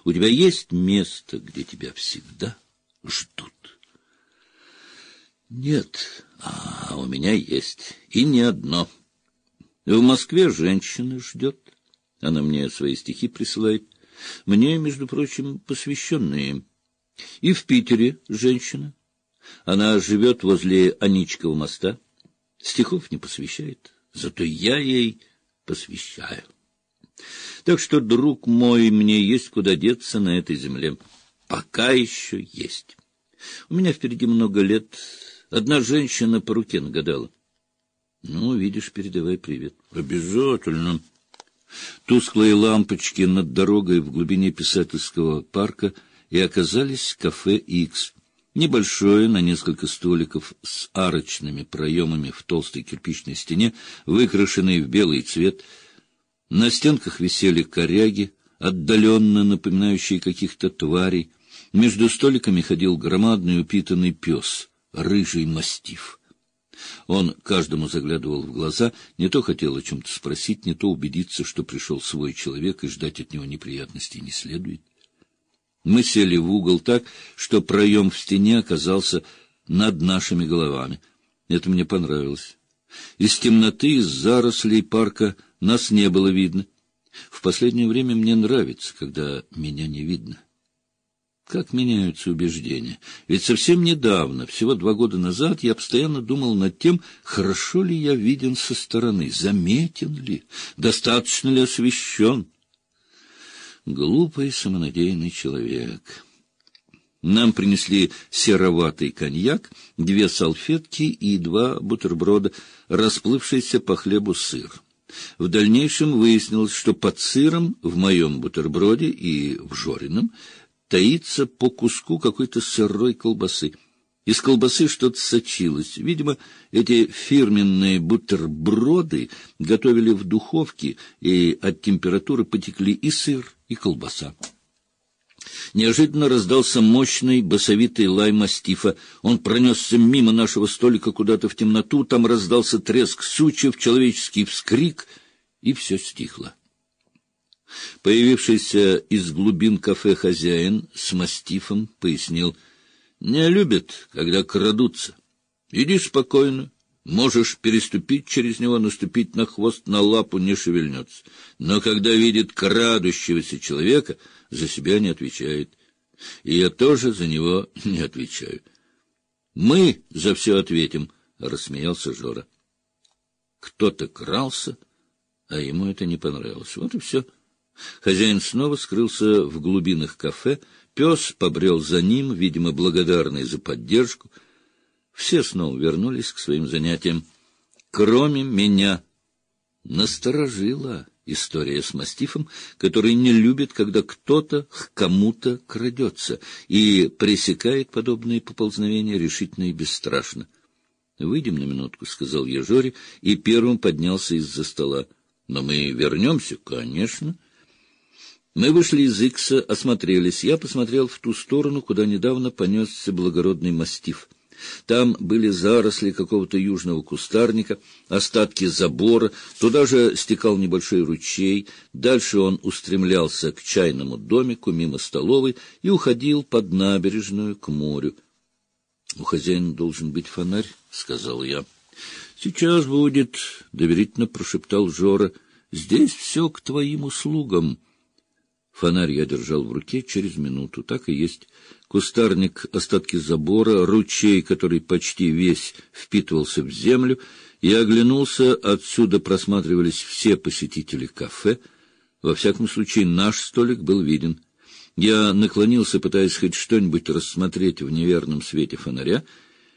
У тебя есть место, где тебя всегда ждут? Нет, а у меня есть, и не одно. В Москве женщина ждет. Она мне свои стихи присылает. Мне, между прочим, посвященные. И в Питере женщина. Она живет возле Аничкова моста. Стихов не посвящает, зато я ей посвящаю. Так что, друг мой, мне есть куда деться на этой земле. Пока еще есть. У меня впереди много лет. Одна женщина по руке нагадала. Ну, видишь, передавай привет. Обязательно. Тусклые лампочки над дорогой в глубине писательского парка и оказались кафе «Икс». Небольшое, на несколько столиков с арочными проемами в толстой кирпичной стене, выкрашенной в белый цвет. На стенках висели коряги, отдаленно напоминающие каких-то тварей. Между столиками ходил громадный упитанный пес, рыжий мастиф. Он каждому заглядывал в глаза, не то хотел о чем-то спросить, не то убедиться, что пришел свой человек, и ждать от него неприятностей не следует. Мы сели в угол так, что проем в стене оказался над нашими головами. Это мне понравилось. Из темноты, из зарослей парка нас не было видно. В последнее время мне нравится, когда меня не видно. Как меняются убеждения. Ведь совсем недавно, всего 2 года назад, я постоянно думал над тем, хорошо ли я виден со стороны, заметен ли, достаточно ли освещен. Глупый, самонадеянный человек. Нам принесли сероватый коньяк, 2 салфетки и 2 бутерброда, расплывшийся по хлебу сыр. В дальнейшем выяснилось, что под сыром в моем бутерброде и в Жорином таится по куску какой-то сырой колбасы. Из колбасы что-то сочилось. Видимо, эти фирменные бутерброды готовили в духовке, и от температуры потекли и сыр, и колбаса. Неожиданно раздался мощный басовитый лай мастифа. Он пронесся мимо нашего столика куда-то в темноту. Там раздался треск сучьев, человеческий вскрик, и все стихло. Появившийся из глубин кафе хозяин с мастифом пояснил: не любят, когда крадутся. Иди спокойно. Можешь переступить через него, наступить на хвост, на лапу, не шевельнется. Но когда видит крадущегося человека, за себя не отвечает. И я тоже за него не отвечаю. Мы за все ответим, — рассмеялся Жора. Кто-то крался, а ему это не понравилось. Вот и все. Хозяин снова скрылся в глубинах кафе. Пес побрел за ним, видимо, благодарный за поддержку. Все снова вернулись к своим занятиям, кроме меня. Насторожила история с мастифом, который не любит, когда кто-то к кому-то крадется, и пресекает подобные поползновения решительно и бесстрашно. — Выйдем на минутку, — сказал я Жоре, и первым поднялся из-за стола. — Но мы вернемся? — Конечно. Мы вышли из Икса, осмотрелись. Я посмотрел в ту сторону, куда недавно понесся благородный мастиф. Там были заросли какого-то южного кустарника, остатки забора, туда же стекал небольшой ручей, дальше он устремлялся к чайному домику, мимо столовой, и уходил под набережную к морю. — У хозяина должен быть фонарь, — сказал я. — Сейчас будет, — доверительно прошептал Жора. — Здесь все к твоим услугам. Фонарь я держал в руке через минуту. Так и есть. Кустарник, остатки забора, ручей, который почти весь впитывался в землю. Я оглянулся, отсюда просматривались все посетители кафе. Во всяком случае, наш столик был виден. Я наклонился, пытаясь хоть что-нибудь рассмотреть в неверном свете фонаря,